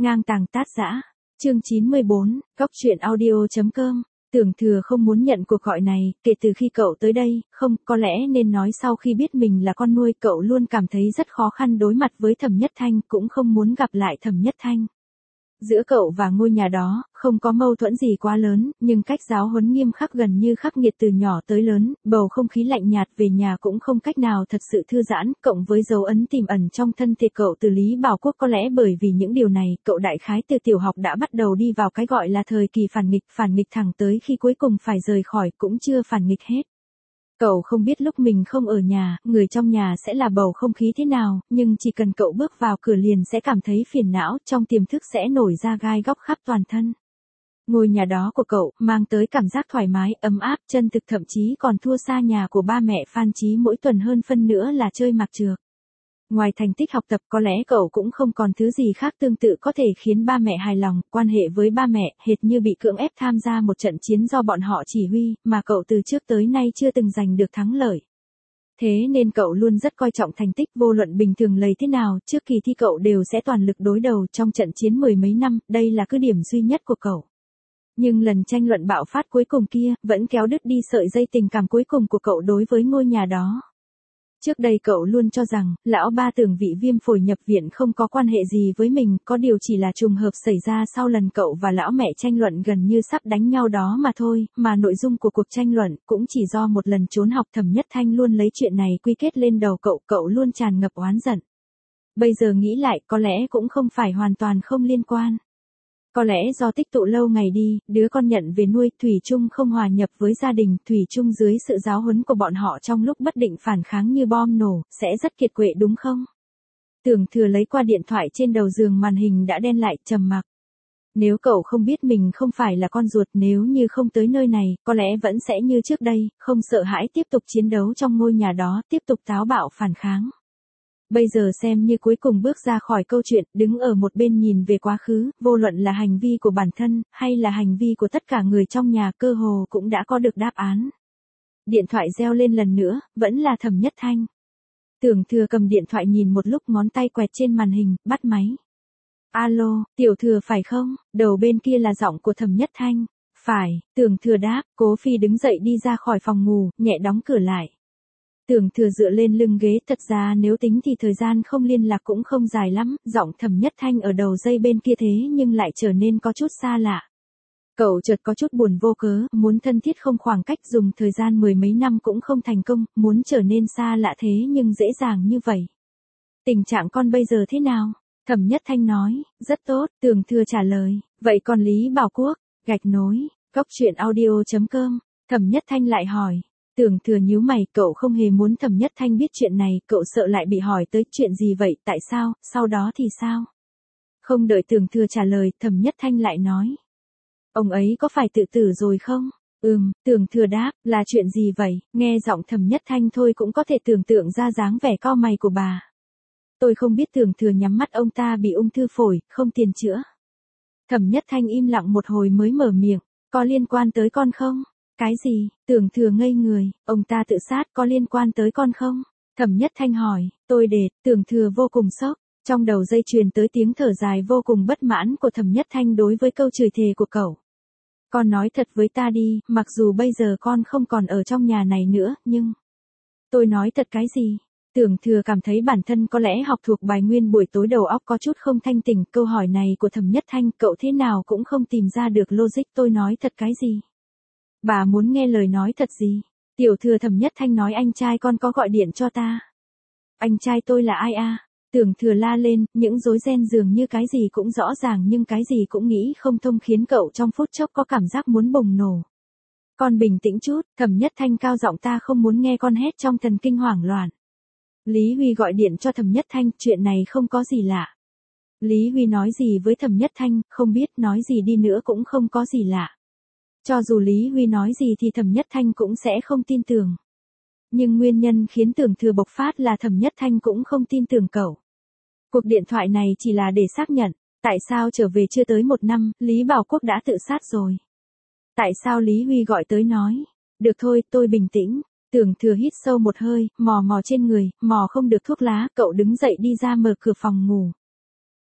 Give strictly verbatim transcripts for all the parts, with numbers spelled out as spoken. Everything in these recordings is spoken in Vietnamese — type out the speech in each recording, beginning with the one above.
Ngang tàng tát dã. Chương chín mươi bốn, Góc truyện audio chấm com. Tưởng Thừa không muốn nhận cuộc gọi này, kể từ khi cậu tới đây, không, có lẽ nên nói sau khi biết mình là con nuôi, cậu luôn cảm thấy rất khó khăn đối mặt với Thẩm Nhất Thanh, cũng không muốn gặp lại Thẩm Nhất Thanh. Giữa cậu và ngôi nhà đó, không có mâu thuẫn gì quá lớn, nhưng cách giáo huấn nghiêm khắc gần như khắc nghiệt từ nhỏ tới lớn, bầu không khí lạnh nhạt về nhà cũng không cách nào thật sự thư giãn, cộng với dấu ấn tiềm ẩn trong thân thể cậu từ Lý Bảo Quốc. Có lẽ bởi vì những điều này, cậu đại khái từ tiểu học đã bắt đầu đi vào cái gọi là thời kỳ phản nghịch, phản nghịch thẳng tới khi cuối cùng phải rời khỏi cũng chưa phản nghịch hết. Cậu không biết lúc mình không ở nhà, người trong nhà sẽ là bầu không khí thế nào, nhưng chỉ cần cậu bước vào cửa liền sẽ cảm thấy phiền não, trong tiềm thức sẽ nổi ra gai góc khắp toàn thân. Ngôi nhà đó của cậu, mang tới cảm giác thoải mái, ấm áp, chân thực, thậm chí còn thua xa nhà của ba mẹ Phan Chí mỗi tuần hơn phân nữa là chơi mạc trược. Ngoài thành tích học tập, có lẽ cậu cũng không còn thứ gì khác tương tự có thể khiến ba mẹ hài lòng, quan hệ với ba mẹ, hệt như bị cưỡng ép tham gia một trận chiến do bọn họ chỉ huy, mà cậu từ trước tới nay chưa từng giành được thắng lợi. Thế nên cậu luôn rất coi trọng thành tích, vô luận bình thường lầy thế nào, trước kỳ thi cậu đều sẽ toàn lực đối đầu trong trận chiến mười mấy năm, đây là cứ điểm duy nhất của cậu. Nhưng lần tranh luận bạo phát cuối cùng kia, vẫn kéo đứt đi sợi dây tình cảm cuối cùng của cậu đối với ngôi nhà đó. Trước đây cậu luôn cho rằng, lão ba Tưởng bị viêm phổi nhập viện không có quan hệ gì với mình, có điều chỉ là trùng hợp xảy ra sau lần cậu và lão mẹ tranh luận gần như sắp đánh nhau đó mà thôi, mà nội dung của cuộc tranh luận cũng chỉ do một lần trốn học. Thẩm Nhất Thanh luôn lấy chuyện này quy kết lên đầu cậu, cậu luôn tràn ngập oán giận. Bây giờ nghĩ lại, có lẽ cũng không phải hoàn toàn không liên quan. Có lẽ do tích tụ lâu ngày đi, đứa con nhận về nuôi, thủy chung không hòa nhập với gia đình, thủy chung dưới sự giáo huấn của bọn họ trong lúc bất định phản kháng như bom nổ, sẽ rất kiệt quệ đúng không? Tưởng Thừa lấy qua điện thoại trên đầu giường, màn hình đã đen lại, trầm mặc. Nếu cậu không biết mình không phải là con ruột, nếu như không tới nơi này, có lẽ vẫn sẽ như trước đây, không sợ hãi tiếp tục chiến đấu trong ngôi nhà đó, tiếp tục táo bạo phản kháng. Bây giờ xem như cuối cùng bước ra khỏi câu chuyện, đứng ở một bên nhìn về quá khứ, vô luận là hành vi của bản thân, hay là hành vi của tất cả người trong nhà, cơ hồ cũng đã có được đáp án. Điện thoại reo lên lần nữa, vẫn là Thẩm Nhất Thanh. Tưởng Thừa cầm điện thoại nhìn một lúc, ngón tay quẹt trên màn hình, bắt máy. Alo, Tiểu Thừa phải không? Đầu bên kia là giọng của Thẩm Nhất Thanh. Phải, Tưởng Thừa đáp, Cố Phi đứng dậy đi ra khỏi phòng ngủ, nhẹ đóng cửa lại. Tưởng Thừa dựa lên lưng ghế, thật ra nếu tính thì thời gian không liên lạc cũng không dài lắm, giọng Thẩm Nhất Thanh ở đầu dây bên kia thế nhưng lại trở nên có chút xa lạ. Cậu chợt có chút buồn vô cớ, muốn thân thiết không khoảng cách, dùng thời gian mười mấy năm cũng không thành công, muốn trở nên xa lạ thế nhưng dễ dàng như vậy. Tình trạng con bây giờ thế nào? Thẩm Nhất Thanh nói, rất tốt, Tưởng Thừa trả lời, vậy còn Lý Bảo Quốc, gạch nối, góc truyện audio chấm com, Thẩm Nhất Thanh lại hỏi. Tưởng Thừa nhíu mày, cậu không hề muốn Thẩm Nhất Thanh biết chuyện này, cậu sợ lại bị hỏi tới chuyện gì vậy, tại sao, sau đó thì sao? Không đợi Tưởng Thừa trả lời, Thẩm Nhất Thanh lại nói. Ông ấy có phải tự tử rồi không? Ừm, Tưởng Thừa đáp, là chuyện gì vậy? Nghe giọng Thẩm Nhất Thanh thôi cũng có thể tưởng tượng ra dáng vẻ cau mày của bà. Tôi không biết. Tưởng Thừa nhắm mắt, ông ta bị ung thư phổi, không tiền chữa. Thẩm Nhất Thanh im lặng một hồi mới mở miệng, có liên quan tới con không? Cái gì? Tưởng Thừa ngây người, ông ta tự sát có liên quan tới con không? Thẩm Nhất Thanh hỏi, tôi đệt. Tưởng Thừa vô cùng sốc, trong đầu dây truyền tới tiếng thở dài vô cùng bất mãn của Thẩm Nhất Thanh đối với câu chửi thề của cậu. Con nói thật với ta đi, mặc dù bây giờ con không còn ở trong nhà này nữa, nhưng... Tôi nói thật cái gì? Tưởng Thừa cảm thấy bản thân có lẽ học thuộc bài nguyên buổi tối đầu óc có chút không thanh tỉnh, câu hỏi này của Thẩm Nhất Thanh cậu thế nào cũng không tìm ra được logic. Tôi nói thật cái gì? Bà muốn nghe lời nói thật gì? Tiểu Thừa, Thẩm Nhất Thanh nói anh trai con có gọi điện cho ta. Anh trai tôi là ai a? Tưởng Thừa la lên, những rối ren dường như cái gì cũng rõ ràng nhưng cái gì cũng nghĩ không thông, khiến cậu trong phút chốc có cảm giác muốn bùng nổ. Con bình tĩnh chút, Thẩm Nhất Thanh cao giọng, ta không muốn nghe con hét trong thần kinh hoảng loạn. Lý Huy gọi điện cho Thẩm Nhất Thanh, chuyện này không có gì lạ. Lý Huy nói gì với Thẩm Nhất Thanh, không biết, nói gì đi nữa cũng không có gì lạ. Cho dù Lý Huy nói gì thì Thẩm Nhất Thanh cũng sẽ không tin tưởng. Nhưng nguyên nhân khiến Tưởng Thừa bộc phát là Thẩm Nhất Thanh cũng không tin tưởng cậu. Cuộc điện thoại này chỉ là để xác nhận, tại sao trở về chưa tới một năm, Lý Bảo Quốc đã tự sát rồi. Tại sao Lý Huy gọi tới nói, được thôi, tôi bình tĩnh. Tưởng Thừa hít sâu một hơi, mò mò trên người, mò không được thuốc lá, cậu đứng dậy đi ra mở cửa phòng ngủ.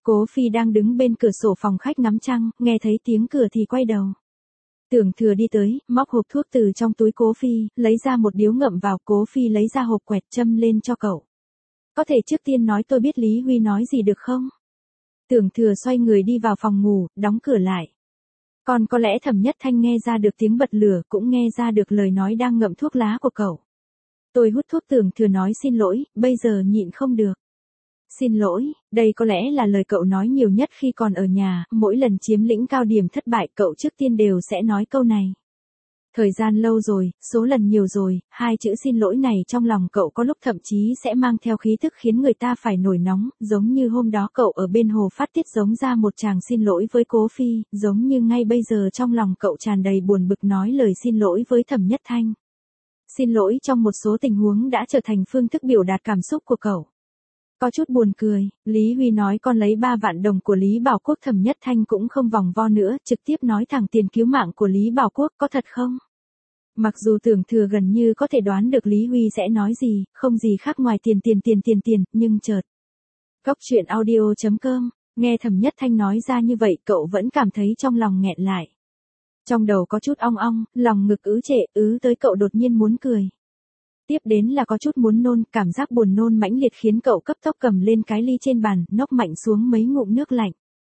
Cố Phi đang đứng bên cửa sổ phòng khách ngắm trăng, nghe thấy tiếng cửa thì quay đầu. Tưởng Thừa đi tới, móc hộp thuốc từ trong túi Cố Phi, lấy ra một điếu ngậm vào. Cố Phi lấy ra hộp quẹt châm lên cho cậu. Có thể trước tiên nói tôi biết Lý Huy nói gì được không? Tưởng Thừa xoay người đi vào phòng ngủ, đóng cửa lại. Còn có lẽ Thẩm Nhất Thanh nghe ra được tiếng bật lửa, cũng nghe ra được lời nói đang ngậm thuốc lá của cậu. Tôi hút thuốc. Tưởng Thừa nói xin lỗi, bây giờ nhịn không được. Xin lỗi, đây có lẽ là lời cậu nói nhiều nhất khi còn ở nhà, mỗi lần chiếm lĩnh cao điểm thất bại cậu trước tiên đều sẽ nói câu này. Thời gian lâu rồi, số lần nhiều rồi, hai chữ xin lỗi này trong lòng cậu có lúc thậm chí sẽ mang theo khí thức khiến người ta phải nổi nóng, giống như hôm đó cậu ở bên hồ phát tiết giống ra một tràng xin lỗi với Cố Phi, giống như ngay bây giờ trong lòng cậu tràn đầy buồn bực nói lời xin lỗi với Thẩm Nhất Thanh. Xin lỗi trong một số tình huống đã trở thành phương thức biểu đạt cảm xúc của cậu. Có chút buồn cười, Lý Huy nói con lấy ba vạn đồng của Lý Bảo Quốc. Thẩm Nhất Thanh cũng không vòng vo nữa, trực tiếp nói thẳng tiền cứu mạng của Lý Bảo Quốc, có thật không? Mặc dù Tưởng Thừa gần như có thể đoán được Lý Huy sẽ nói gì, không gì khác ngoài tiền tiền tiền tiền tiền, nhưng chợt. Cóc truyện audio chấm com, nghe Thẩm Nhất Thanh nói ra như vậy cậu vẫn cảm thấy trong lòng nghẹn lại. Trong đầu có chút ong ong, lòng ngực ứ trệ, ứ tới cậu đột nhiên muốn cười. Tiếp đến là có chút muốn nôn, cảm giác buồn nôn mãnh liệt khiến cậu cấp tốc cầm lên cái ly trên bàn, nốc mạnh xuống mấy ngụm nước lạnh.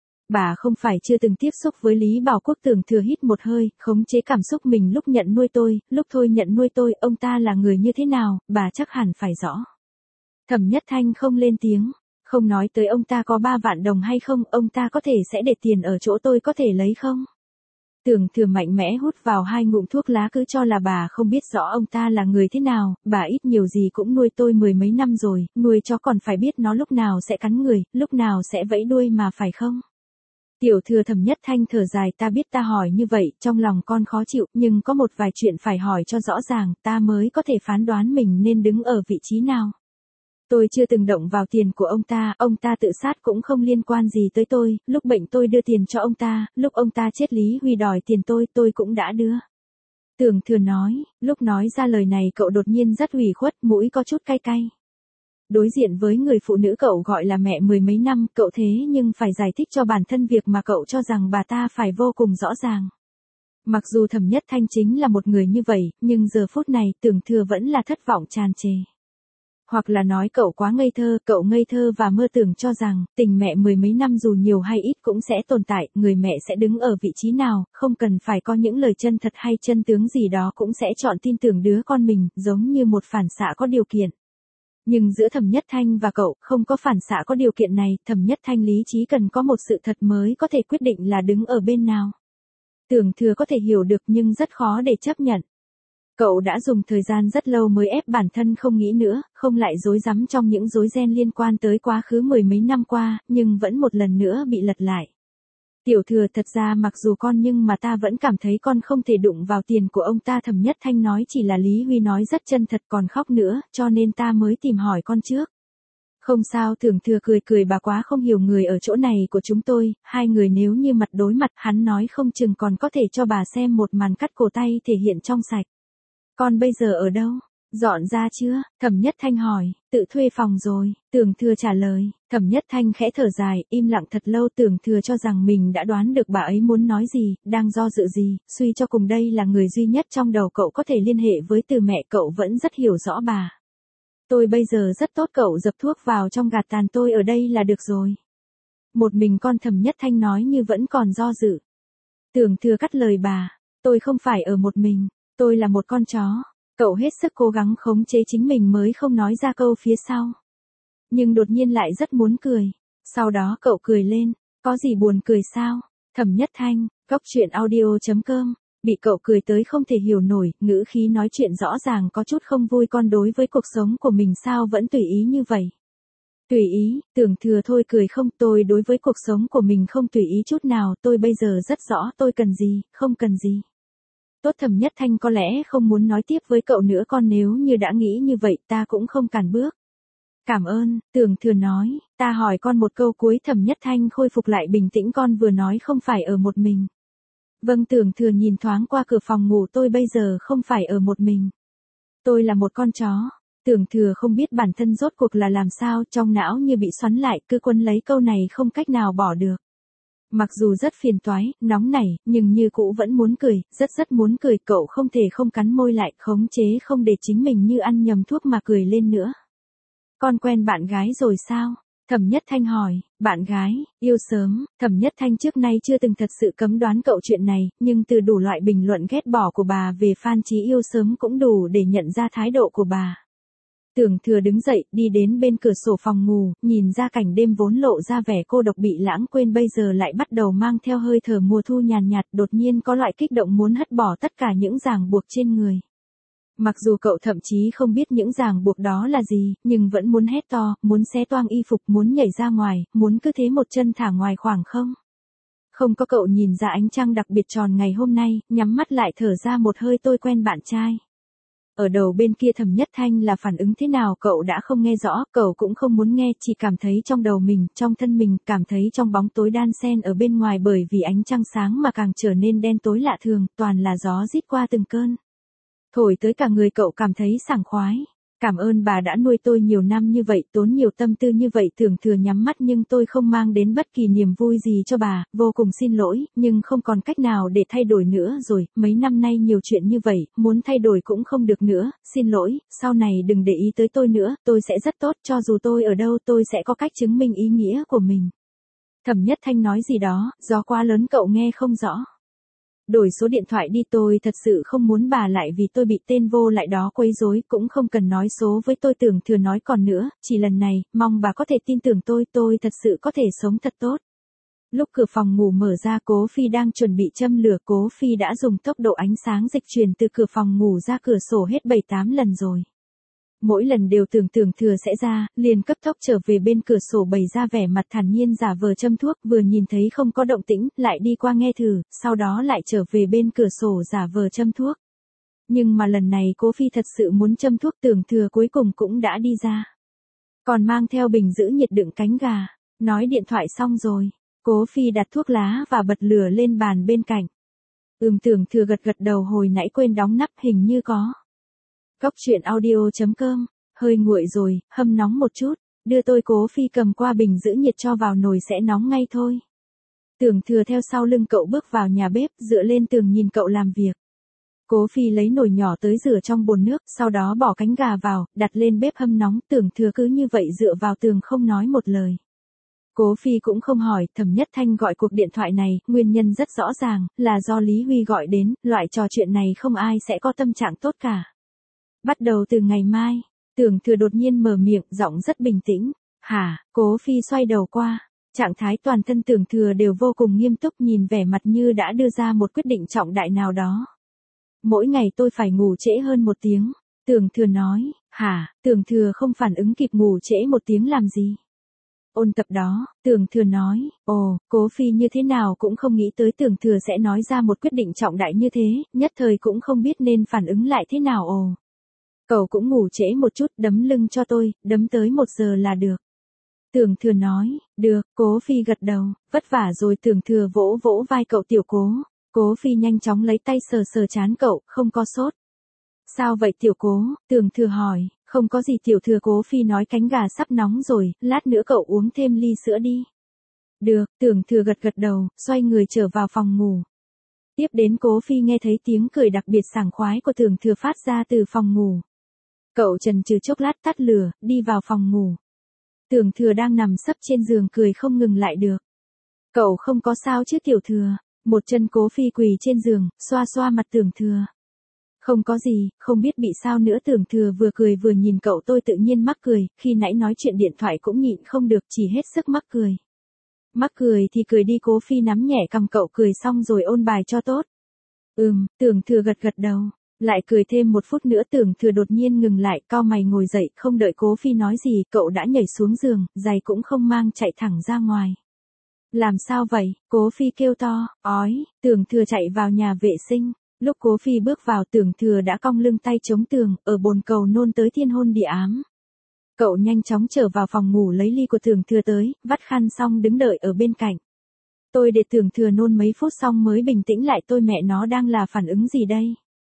Bà không phải chưa từng tiếp xúc với Lý Bảo Quốc. Tưởng Thừa hít một hơi, khống chế cảm xúc mình lúc nhận nuôi tôi, lúc thôi nhận nuôi tôi, ông ta là người như thế nào, bà chắc hẳn phải rõ. Thẩm Nhất Thanh không lên tiếng, không nói tới ông ta có ba vạn đồng hay không, ông ta có thể sẽ để tiền ở chỗ tôi có thể lấy không? Tưởng Thừa mạnh mẽ hút vào hai ngụm thuốc lá, cứ cho là bà không biết rõ ông ta là người thế nào, bà ít nhiều gì cũng nuôi tôi mười mấy năm rồi, nuôi chó còn phải biết nó lúc nào sẽ cắn người, lúc nào sẽ vẫy đuôi mà phải không? Tiểu Thừa. Thẩm Nhất Thanh thở dài, ta biết ta hỏi như vậy, trong lòng con khó chịu, nhưng có một vài chuyện phải hỏi cho rõ ràng, ta mới có thể phán đoán mình nên đứng ở vị trí nào. Tôi chưa từng động vào tiền của ông ta, ông ta tự sát cũng không liên quan gì tới tôi, lúc bệnh tôi đưa tiền cho ông ta, lúc ông ta chết Lý Huy đòi tiền tôi, tôi cũng đã đưa. Tưởng Thừa nói, lúc nói ra lời này cậu đột nhiên rất ủy khuất, mũi có chút cay cay. Đối diện với người phụ nữ cậu gọi là mẹ mười mấy năm, cậu thế nhưng phải giải thích cho bản thân việc mà cậu cho rằng bà ta phải vô cùng rõ ràng. Mặc dù Thẩm Nhất Thanh chính là một người như vậy, nhưng giờ phút này Tưởng Thừa vẫn là thất vọng tràn trề. Hoặc là nói cậu quá ngây thơ, cậu ngây thơ và mơ tưởng cho rằng, tình mẹ mười mấy năm dù nhiều hay ít cũng sẽ tồn tại, người mẹ sẽ đứng ở vị trí nào, không cần phải có những lời chân thật hay chân tướng gì đó cũng sẽ chọn tin tưởng đứa con mình, giống như một phản xạ có điều kiện. Nhưng giữa Thẩm Nhất Thanh và cậu, không có phản xạ có điều kiện này, Thẩm Nhất Thanh lý trí cần có một sự thật mới có thể quyết định là đứng ở bên nào. Tưởng Thừa có thể hiểu được nhưng rất khó để chấp nhận. Cậu đã dùng thời gian rất lâu mới ép bản thân không nghĩ nữa, không lại rối rắm trong những rối ren liên quan tới quá khứ mười mấy năm qua, nhưng vẫn một lần nữa bị lật lại. Tiểu Thừa, thật ra mặc dù con nhưng mà ta vẫn cảm thấy con không thể đụng vào tiền của ông ta. Thẩm Nhất Thanh nói chỉ là Lý Huy nói rất chân thật còn khóc nữa, cho nên ta mới tìm hỏi con trước. Không sao. Tưởng Thừa cười cười, bà quá không hiểu người ở chỗ này của chúng tôi, hai người nếu như mặt đối mặt hắn nói không chừng còn có thể cho bà xem một màn cắt cổ tay thể hiện trong sạch. Con bây giờ ở đâu? Dọn ra chưa? Thẩm Nhất Thanh hỏi. Tự thuê phòng rồi. Tưởng Thừa trả lời. Thẩm Nhất Thanh khẽ thở dài, im lặng thật lâu. Tưởng Thừa cho rằng mình đã đoán được bà ấy muốn nói gì, đang do dự gì, suy cho cùng đây là người duy nhất trong đầu cậu có thể liên hệ với từ mẹ, cậu vẫn rất hiểu rõ bà. Tôi bây giờ rất tốt, cậu dập thuốc vào trong gạt tàn, tôi ở đây là được rồi. Một mình con. Thẩm Nhất Thanh nói như vẫn còn do dự. Tưởng Thừa cắt lời bà. Tôi không phải ở một mình, tôi là một con chó. Cậu hết sức cố gắng khống chế chính mình mới không nói ra câu phía sau. Nhưng đột nhiên lại rất muốn cười. Sau đó cậu cười lên. Có gì buồn cười sao? Thẩm Nhất Thanh, cóc truyện audio chấm com. Bị cậu cười tới không thể hiểu nổi, ngữ khí nói chuyện rõ ràng có chút không vui. Con đối với cuộc sống của mình sao vẫn tùy ý như vậy? Tùy ý? Tưởng Thừa thôi cười không, tôi đối với cuộc sống của mình không tùy ý chút nào, tôi bây giờ rất rõ tôi cần gì, không cần gì. Tốt. Thẩm Nhất Thanh có lẽ không muốn nói tiếp với cậu nữa, con nếu như đã nghĩ như vậy ta cũng không cản bước. Cảm ơn. Tưởng Thừa nói, ta hỏi con một câu cuối. Thẩm Nhất Thanh khôi phục lại bình tĩnh, con vừa nói không phải ở một mình. Vâng. Tưởng Thừa nhìn thoáng qua cửa phòng ngủ, tôi bây giờ không phải ở một mình. Tôi là một con chó. Tưởng Thừa không biết bản thân rốt cuộc là làm sao, trong não như bị xoắn lại, cứ quấn lấy câu này không cách nào bỏ được. Mặc dù rất phiền toái, nóng nảy, nhưng như cũ vẫn muốn cười, rất rất muốn cười, cậu không thể không cắn môi lại, khống chế không để chính mình như ăn nhầm thuốc mà cười lên nữa. Con quen bạn gái rồi sao? Thẩm Nhất Thanh hỏi. Bạn gái, yêu sớm. Thẩm Nhất Thanh trước nay chưa từng thật sự cấm đoán cậu chuyện này, nhưng từ đủ loại bình luận ghét bỏ của bà về Phan Chí yêu sớm cũng đủ để nhận ra thái độ của bà. Tưởng Thừa đứng dậy, đi đến bên cửa sổ phòng ngủ, nhìn ra cảnh đêm vốn lộ ra vẻ cô độc bị lãng quên bây giờ lại bắt đầu mang theo hơi thở mùa thu nhàn nhạt, đột nhiên có loại kích động muốn hất bỏ tất cả những ràng buộc trên người. Mặc dù cậu thậm chí không biết những ràng buộc đó là gì, nhưng vẫn muốn hét to, muốn xé toang y phục, muốn nhảy ra ngoài, muốn cứ thế một chân thả ngoài khoảng không. Không có cậu nhìn ra ánh trăng đặc biệt tròn ngày hôm nay, nhắm mắt lại thở ra một hơi tôi quen bạn trai. Ở đầu bên kia Thẩm Nhất Thanh là phản ứng thế nào cậu đã không nghe rõ, cậu cũng không muốn nghe, chỉ cảm thấy trong đầu mình, trong thân mình, cảm thấy trong bóng tối đan xen ở bên ngoài bởi vì ánh trăng sáng mà càng trở nên đen tối lạ thường, toàn là gió rít qua từng cơn. Thổi tới cả người cậu cảm thấy sảng khoái. Cảm ơn bà đã nuôi tôi nhiều năm như vậy, tốn nhiều tâm tư như vậy. Tưởng Thừa nhắm mắt nhưng tôi không mang đến bất kỳ niềm vui gì cho bà, vô cùng xin lỗi, nhưng không còn cách nào để thay đổi nữa rồi, mấy năm nay nhiều chuyện như vậy, muốn thay đổi cũng không được nữa, xin lỗi, sau này đừng để ý tới tôi nữa, tôi sẽ rất tốt, cho dù tôi ở đâu tôi sẽ có cách chứng minh ý nghĩa của mình. Thẩm Nhất Thanh nói gì đó, gió quá lớn cậu nghe không rõ. Đổi số điện thoại đi, tôi thật sự không muốn bà lại vì tôi bị tên vô lại đó quấy rối, cũng không cần nói số với tôi. Tưởng Thừa nói còn nữa, chỉ lần này, mong bà có thể tin tưởng tôi, tôi thật sự có thể sống thật tốt. Lúc cửa phòng ngủ mở ra, Cố Phi đang chuẩn bị châm lửa, Cố Phi đã dùng tốc độ ánh sáng dịch chuyển từ cửa phòng ngủ ra cửa sổ hết bảy tám lần rồi. Mỗi lần đều tưởng Tưởng Thừa sẽ ra, liền cấp tốc trở về bên cửa sổ bày ra vẻ mặt thản nhiên giả vờ châm thuốc, vừa nhìn thấy không có động tĩnh, lại đi qua nghe thử, sau đó lại trở về bên cửa sổ giả vờ châm thuốc. Nhưng mà lần này Cố Phi thật sự muốn châm thuốc, Tưởng Thừa cuối cùng cũng đã đi ra. Còn mang theo bình giữ nhiệt đựng cánh gà, nói điện thoại xong rồi, Cố Phi đặt thuốc lá và bật lửa lên bàn bên cạnh. Ừm, Tưởng Thừa gật gật đầu, hồi nãy quên đóng nắp, hình như có. Cóc truyện audio chấm com, hơi nguội rồi, hâm nóng một chút, đưa tôi. Cố Phi cầm qua bình giữ nhiệt cho vào nồi sẽ nóng ngay thôi. Tưởng Thừa theo sau lưng cậu bước vào nhà bếp, dựa lên tường nhìn cậu làm việc. Cố Phi lấy nồi nhỏ tới rửa trong bồn nước, sau đó bỏ cánh gà vào, đặt lên bếp hâm nóng. Tưởng Thừa cứ như vậy dựa vào tường không nói một lời. Cố Phi cũng không hỏi. Thẩm Nhất Thanh gọi cuộc điện thoại này, nguyên nhân rất rõ ràng, là do Lý Huy gọi đến, loại trò chuyện này không ai sẽ có tâm trạng tốt cả. Bắt đầu từ ngày mai, Tưởng Thừa đột nhiên mở miệng, giọng rất bình tĩnh. Hả? Cố Phi xoay đầu qua, trạng thái toàn thân Tưởng Thừa đều vô cùng nghiêm túc, nhìn vẻ mặt như đã đưa ra một quyết định trọng đại nào đó. Mỗi ngày tôi phải ngủ trễ hơn một tiếng, Tưởng Thừa nói. Hả? Tưởng Thừa không phản ứng kịp, ngủ trễ một tiếng làm gì? Ôn tập đó, Tưởng Thừa nói. Ồ, Cố Phi như thế nào cũng không nghĩ tới Tưởng Thừa sẽ nói ra một quyết định trọng đại như thế, nhất thời cũng không biết nên phản ứng lại thế nào. Ồ. Cậu cũng ngủ trễ một chút, đấm lưng cho tôi, đấm tới một giờ là được. Tưởng Thừa nói. Được. Cố Phi gật đầu. Vất vả rồi. Tưởng Thừa vỗ vỗ vai cậu. Tiểu Cố. Cố Phi nhanh chóng lấy tay sờ sờ trán cậu, không có sốt. Sao vậy Tiểu Cố? Tưởng Thừa hỏi. Không có gì Tiểu Thừa. Cố Phi nói cánh gà sắp nóng rồi, lát nữa cậu uống thêm ly sữa đi. Được. Tưởng Thừa gật gật đầu, xoay người trở vào phòng ngủ. Tiếp đến Cố Phi nghe thấy tiếng cười đặc biệt sảng khoái của Tưởng Thừa phát ra từ phòng ngủ. Cậu chần chừ chốc lát tắt lửa, đi vào phòng ngủ. Tưởng Thừa đang nằm sấp trên giường cười không ngừng lại được. Cậu không có sao chứ Tiểu Thừa? Một chân Cố Phi quỳ trên giường, xoa xoa mặt Tưởng Thừa. Không có gì, không biết bị sao nữa. Tưởng Thừa vừa cười vừa nhìn cậu. Tôi tự nhiên mắc cười, khi nãy nói chuyện điện thoại cũng nhịn không được, chỉ hết sức mắc cười. Mắc cười thì cười đi. Cố Phi nắm nhẹ cằm cậu, cười xong rồi ôn bài cho tốt. Ừm, Tưởng Thừa gật gật đầu. Lại cười thêm một phút nữa. Tưởng Thừa đột nhiên ngừng lại, cau mày ngồi dậy, không đợi Cố Phi nói gì, cậu đã nhảy xuống giường, giày cũng không mang, chạy thẳng ra ngoài. Làm sao vậy? Cố Phi kêu to. Ói. Tưởng Thừa chạy vào nhà vệ sinh. Lúc Cố Phi bước vào, Tưởng Thừa đã cong lưng tay chống tường, ở bồn cầu nôn tới thiên hôn địa ám. Cậu nhanh chóng trở vào phòng ngủ lấy ly của Tưởng Thừa tới, vắt khăn xong đứng đợi ở bên cạnh. Tôi để Tưởng Thừa nôn mấy phút xong mới bình tĩnh lại. Tôi mẹ nó đang là phản ứng gì đây?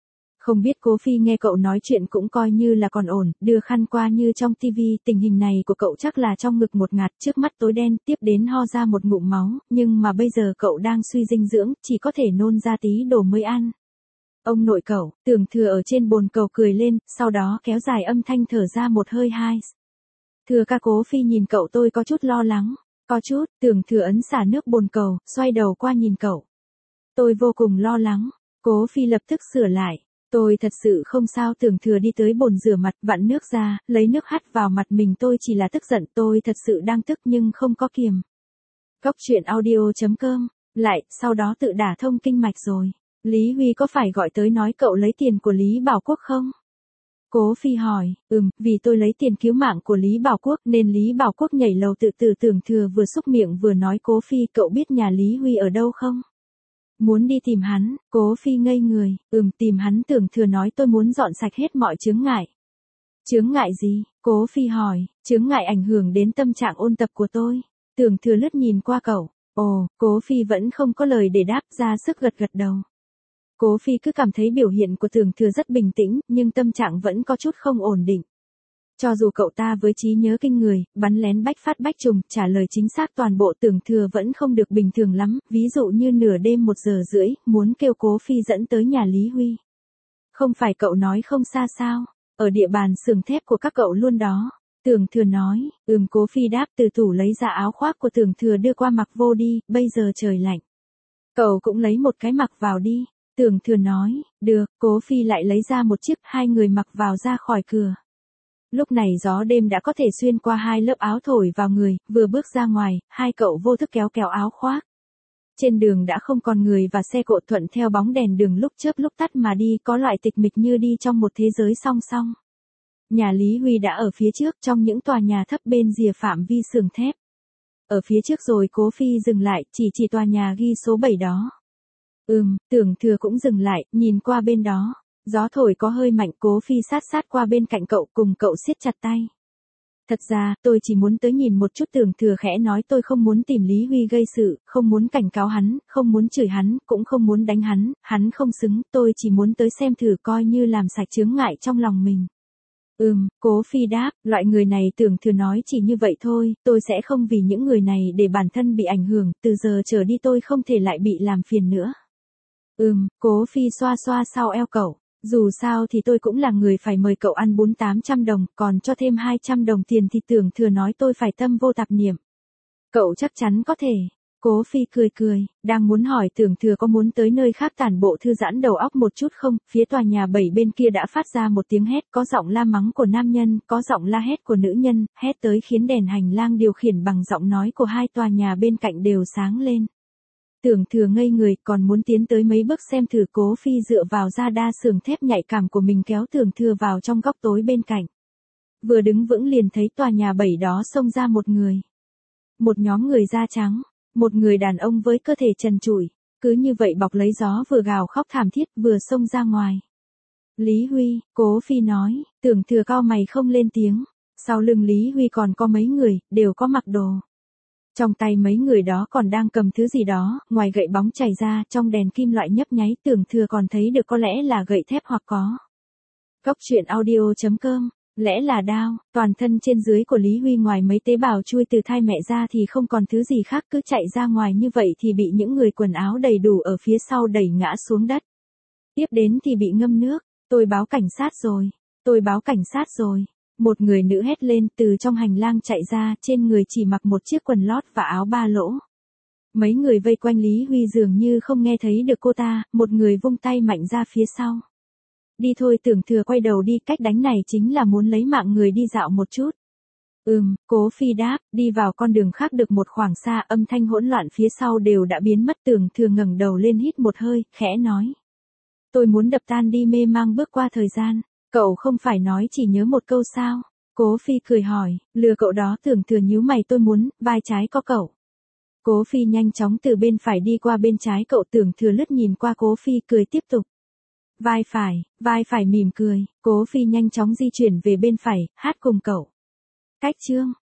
Không biết Cố Phi nghe cậu nói chuyện cũng coi như là còn ổn, đưa khăn qua như trong tivi, tình hình này của cậu chắc là trong ngực một ngạt, trước mắt tối đen, tiếp đến ho ra một ngụm máu, nhưng mà bây giờ cậu đang suy dinh dưỡng, chỉ có thể nôn ra tí đồ mới ăn. Ông nội cậu, Tưởng Thừa ở trên bồn cầu cười lên, sau đó kéo dài âm thanh thở ra một hơi hai. Thừa ca. Cố Phi nhìn cậu, tôi có chút lo lắng. Có chút, Tưởng Thừa ấn xả nước bồn cầu, xoay đầu qua nhìn cậu. Tôi vô cùng lo lắng. Cố Phi lập tức sửa lại. Tôi thật sự không sao. Tưởng Thừa đi tới bồn rửa mặt, vặn nước ra, lấy nước hắt vào mặt mình. Tôi chỉ là tức giận, tôi thật sự đang tức nhưng không có kiềm. Cốc truyện audio chấm com. Lại, sau đó tự đả thông kinh mạch rồi. Lý Huy có phải gọi tới nói cậu lấy tiền của Lý Bảo Quốc không? Cố Phi hỏi, ừm, vì tôi lấy tiền cứu mạng của Lý Bảo Quốc nên Lý Bảo Quốc nhảy lầu tự tử. Tưởng Thừa vừa xúc miệng vừa nói. Cố Phi, cậu biết nhà Lý Huy ở đâu không? Muốn đi tìm hắn. Cố Phi ngây người, ừm, tìm hắn. Tưởng Thừa nói tôi muốn dọn sạch hết mọi chướng ngại. Chướng ngại gì? Cố Phi hỏi, chướng ngại ảnh hưởng đến tâm trạng ôn tập của tôi. Tưởng Thừa lướt nhìn qua cậu. Ồ, Cố Phi vẫn không có lời để đáp, ra sức gật gật đầu. Cố Phi cứ cảm thấy biểu hiện của Tưởng Thừa rất bình tĩnh, nhưng tâm trạng vẫn có chút không ổn định. Cho dù cậu ta với trí nhớ kinh người, bắn lén bách phát bách trùng, trả lời chính xác toàn bộ, Tưởng Thừa vẫn không được bình thường lắm, ví dụ như nửa đêm một giờ rưỡi, muốn kêu Cố Phi dẫn tới nhà Lý Huy. Không phải cậu nói không xa sao, ở địa bàn xưởng thép của các cậu luôn đó. Tưởng Thừa nói, ừm. Cố Phi đáp, từ tủ lấy ra áo khoác của Tưởng Thừa đưa qua mặc vô đi, bây giờ trời lạnh. Cậu cũng lấy một cái mặc vào đi. Tưởng Thừa nói, được. Cố Phi lại lấy ra một chiếc, hai người mặc vào ra khỏi cửa. Lúc này gió đêm đã có thể xuyên qua hai lớp áo thổi vào người, vừa bước ra ngoài, hai cậu vô thức kéo kéo áo khoác. Trên đường đã không còn người và xe cộ, thuận theo bóng đèn đường lúc chớp lúc tắt mà đi, có loại tịch mịch như đi trong một thế giới song song. Nhà Lý Huy đã ở phía trước, trong những tòa nhà thấp bên rìa phạm vi xưởng thép. Ở phía trước rồi. Cố Phi dừng lại, chỉ chỉ tòa nhà ghi số bảy đó. Ừm, Tưởng Thừa cũng dừng lại, nhìn qua bên đó. Gió thổi có hơi mạnh. Cố Phi sát sát qua bên cạnh cậu, cùng cậu siết chặt tay. Thật ra, tôi chỉ muốn tới nhìn một chút. Tưởng Thừa khẽ nói, tôi không muốn tìm Lý Huy gây sự, không muốn cảnh cáo hắn, không muốn chửi hắn, cũng không muốn đánh hắn, hắn không xứng, tôi chỉ muốn tới xem thử, coi như làm sạch chướng ngại trong lòng mình. Ừm, Cố Phi đáp, loại người này. Tưởng Thừa nói, chỉ như vậy thôi, tôi sẽ không vì những người này để bản thân bị ảnh hưởng, từ giờ trở đi tôi không thể lại bị làm phiền nữa. Ừm, Cố Phi xoa xoa sau eo cậu. Dù sao thì tôi cũng là người phải mời cậu ăn bún tám trăm đồng, còn cho thêm hai trăm đồng tiền thì Tưởng Thừa nói tôi phải tâm vô tạp niệm. Cậu chắc chắn có thể. Cố Phi cười cười, đang muốn hỏi Tưởng Thừa có muốn tới nơi khác tản bộ thư giãn đầu óc một chút không, phía tòa nhà bảy bên kia đã phát ra một tiếng hét, có giọng la mắng của nam nhân, có giọng la hét của nữ nhân, hét tới khiến đèn hành lang điều khiển bằng giọng nói của hai tòa nhà bên cạnh đều sáng lên. Tưởng Thừa ngây người, còn muốn tiến tới mấy bước xem thử. Cố Phi dựa vào da đa xưởng thép nhạy cảm của mình kéo Tưởng Thừa vào trong góc tối bên cạnh. Vừa đứng vững liền thấy tòa nhà bảy đó xông ra một người. Một nhóm người da trắng, một người đàn ông với cơ thể trần trụi, cứ như vậy bọc lấy gió, vừa gào khóc thảm thiết vừa xông ra ngoài. Lý Huy, Cố Phi nói. Tưởng Thừa cau mày không lên tiếng. Sau lưng Lý Huy còn có mấy người, đều có mặc đồ. Trong tay mấy người đó còn đang cầm thứ gì đó, ngoài gậy bóng chảy ra, trong đèn kim loại nhấp nháy, Tưởng Thừa còn thấy được có lẽ là gậy thép hoặc có. Cốc truyện audio chấm com, lẽ là đao, toàn thân trên dưới của Lý Huy ngoài mấy tế bào chui từ thai mẹ ra thì không còn thứ gì khác, cứ chạy ra ngoài như vậy thì bị những người quần áo đầy đủ ở phía sau đẩy ngã xuống đất. Tiếp đến thì bị ngâm nước. Tôi báo cảnh sát rồi, tôi báo cảnh sát rồi. Một người nữ hét lên, từ trong hành lang chạy ra, trên người chỉ mặc một chiếc quần lót và áo ba lỗ. Mấy người vây quanh Lý Huy dường như không nghe thấy được cô ta, một người vung tay mạnh ra phía sau. Đi thôi. Tưởng Thừa quay đầu đi, cách đánh này chính là muốn lấy mạng người đi dạo một chút. Ừm, Cố Phi đáp, đi vào con đường khác được một khoảng xa, âm thanh hỗn loạn phía sau đều đã biến mất. Tưởng Thừa ngẩng đầu lên hít một hơi, khẽ nói. Tôi muốn đập tan đi mê mang bước qua thời gian. Cậu không phải nói chỉ nhớ một câu sao? Cố Phi cười hỏi, lừa cậu đó. Tưởng Thừa nhíu mày, tôi muốn, vai trái có cậu. Cố Phi nhanh chóng từ bên phải đi qua bên trái cậu. Tưởng Thừa lướt nhìn qua Cố Phi, cười tiếp tục. Vai phải, vai phải mỉm cười, Cố Phi nhanh chóng di chuyển về bên phải, hát cùng cậu. Cách chương.